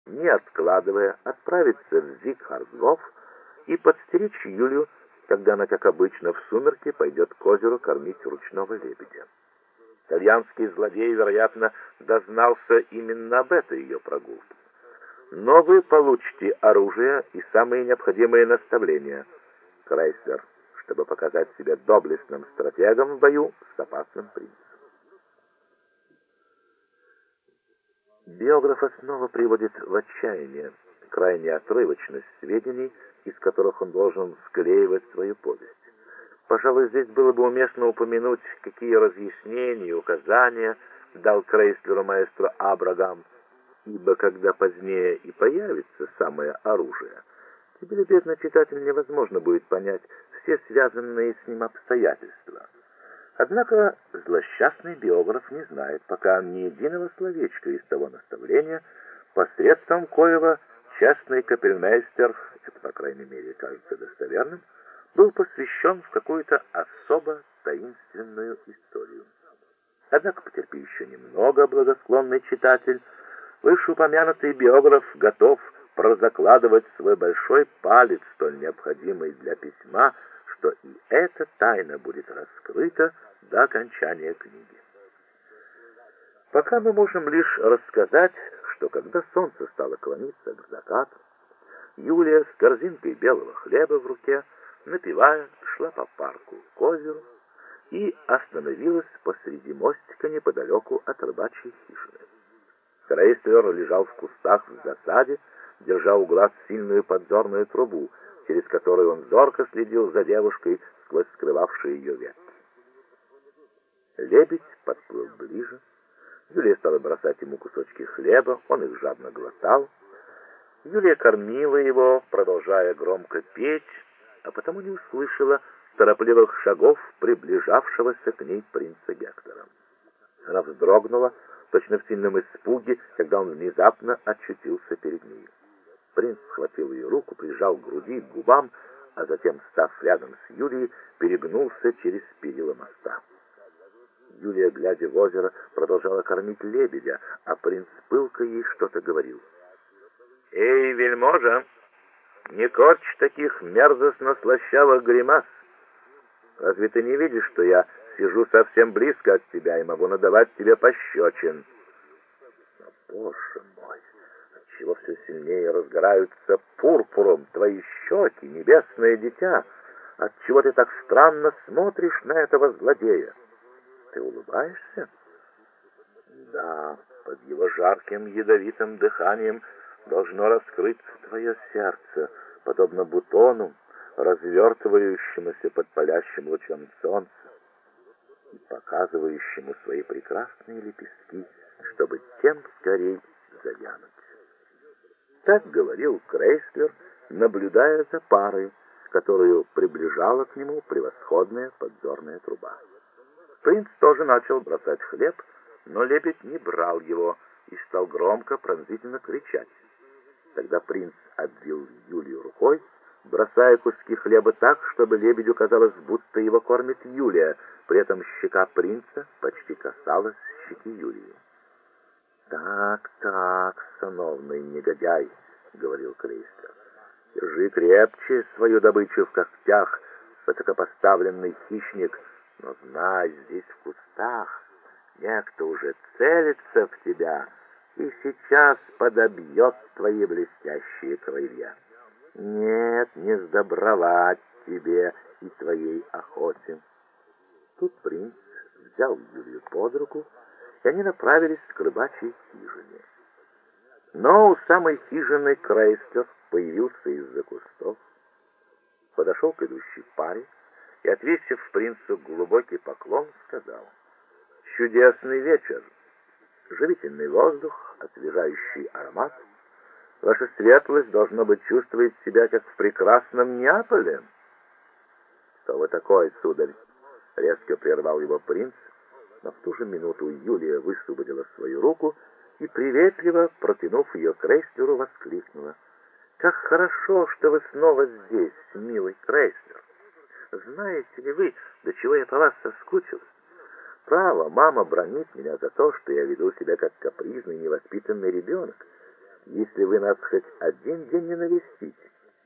не откладывая, отправиться в Зигхардгоф и подстеречь Юлию, когда она, как обычно, в сумерки пойдет к озеру кормить ручного лебедя. Итальянский злодей, вероятно, дознался именно об этой ее прогулке. Но вы получите оружие и самые необходимые наставления, Крейслер, чтобы показать себя доблестным стратегом в бою с опасным принцем. Биографа снова приводит в отчаяние крайняя отрывочность сведений, из которых он должен склеивать свою повесть. Пожалуй, здесь было бы уместно упомянуть, какие разъяснения и указания дал Крейслеру маэстро Абрагам, ибо когда позднее и появится самое оружие, теперь, бедный читатель, невозможно будет понять все связанные с ним обстоятельства. Однако злосчастный биограф не знает пока ни единого словечка из того наставления, посредством коего частный капельмейстер, это, по крайней мере, кажется достоверным, был посвящен в какую-то особо таинственную историю. Однако потерпи еще немного, благосклонный читатель. Вышеупомянутый биограф готов прозакладывать свой большой палец, столь необходимый для письма, что и эта тайна будет раскрыта до окончания книги. Пока мы можем лишь рассказать, что когда солнце стало клониться к закату, Юлия с корзинкой белого хлеба в руке, напевая, шла по парку к озеру и остановилась посреди мостика неподалеку от рыбачьей хижины. Крейслер лежал в кустах в засаде, держа у глаз сильную подзорную трубу, через которую он зорко следил за девушкой сквозь скрывавшие ее ветки. Лебедь подплыл ближе. Юлия стала бросать ему кусочки хлеба, он их жадно глотал. Юлия кормила его, продолжая громко петь, а потому не услышала торопливых шагов приближавшегося к ней принца Гектора. Она вздрогнула, точно в сильном испуге, когда он внезапно очутился перед ней. Принц схватил ее руку, прижал к груди, к губам, а затем, став рядом с Юлией, перегнулся через перила моста. Юлия, глядя в озеро, продолжала кормить лебедя, а принц пылко ей что-то говорил. «Эй, вельможа, не корчь таких мерзостно-слащавых гримас! Разве ты не видишь, что я сижу совсем близко от тебя и могу надавать тебе пощечин?» «Но, Боже мой, отчего все сильнее разгораются пурпуром твои щеки, небесное дитя? Отчего ты так странно смотришь на этого злодея? Ты улыбаешься?» «Да, под его жарким ядовитым дыханием должно раскрыться твое сердце, подобно бутону, развертывающемуся под палящим лучом солнца и показывающему свои прекрасные лепестки, чтобы тем скорей завянуть». Так говорил Крейслер, наблюдая за парой, которую приближала к нему превосходная подзорная труба. Принц тоже начал бросать хлеб, но лебедь не брал его и стал громко, пронзительно кричать. Тогда принц обвил Юлию рукой, бросая куски хлеба так, чтобы лебедю казалось, будто его кормит Юлия, при этом щека принца почти касалась щеки Юлии. «Так, сановный негодяй», — говорил Крейслер, — «держи крепче свою добычу в когтях, высокопоставленный хищник, но знай, здесь в кустах некто уже целится в тебя и сейчас подобьет твои блестящие крылья. Нет, не сдобровать тебе и твоей охоте». Тут принц взял Юлию под руку, и они направились к рыбачьей хижине. Но у самой хижины Крейслер появился из-за кустов, подошел к идущей паре и, отвесив принцу глубокий поклон, сказал: «Чудесный вечер, живительный воздух, освежающий аромат. Ваша светлость, должно быть, чувствует себя, как в прекрасном Неаполе». «Что вы такой, сударь?» — резко прервал его принц, но в ту же минуту Юлия высвободила свою руку и, приветливо протянув ее Крейслеру, воскликнула: «Как хорошо, что вы снова здесь, милый Крейслер! Знаете ли вы, до чего я по вас соскучилась? Право, мама бранит меня за то, что я веду себя как капризный невоспитанный ребенок. если вы нас хоть один день не навестите.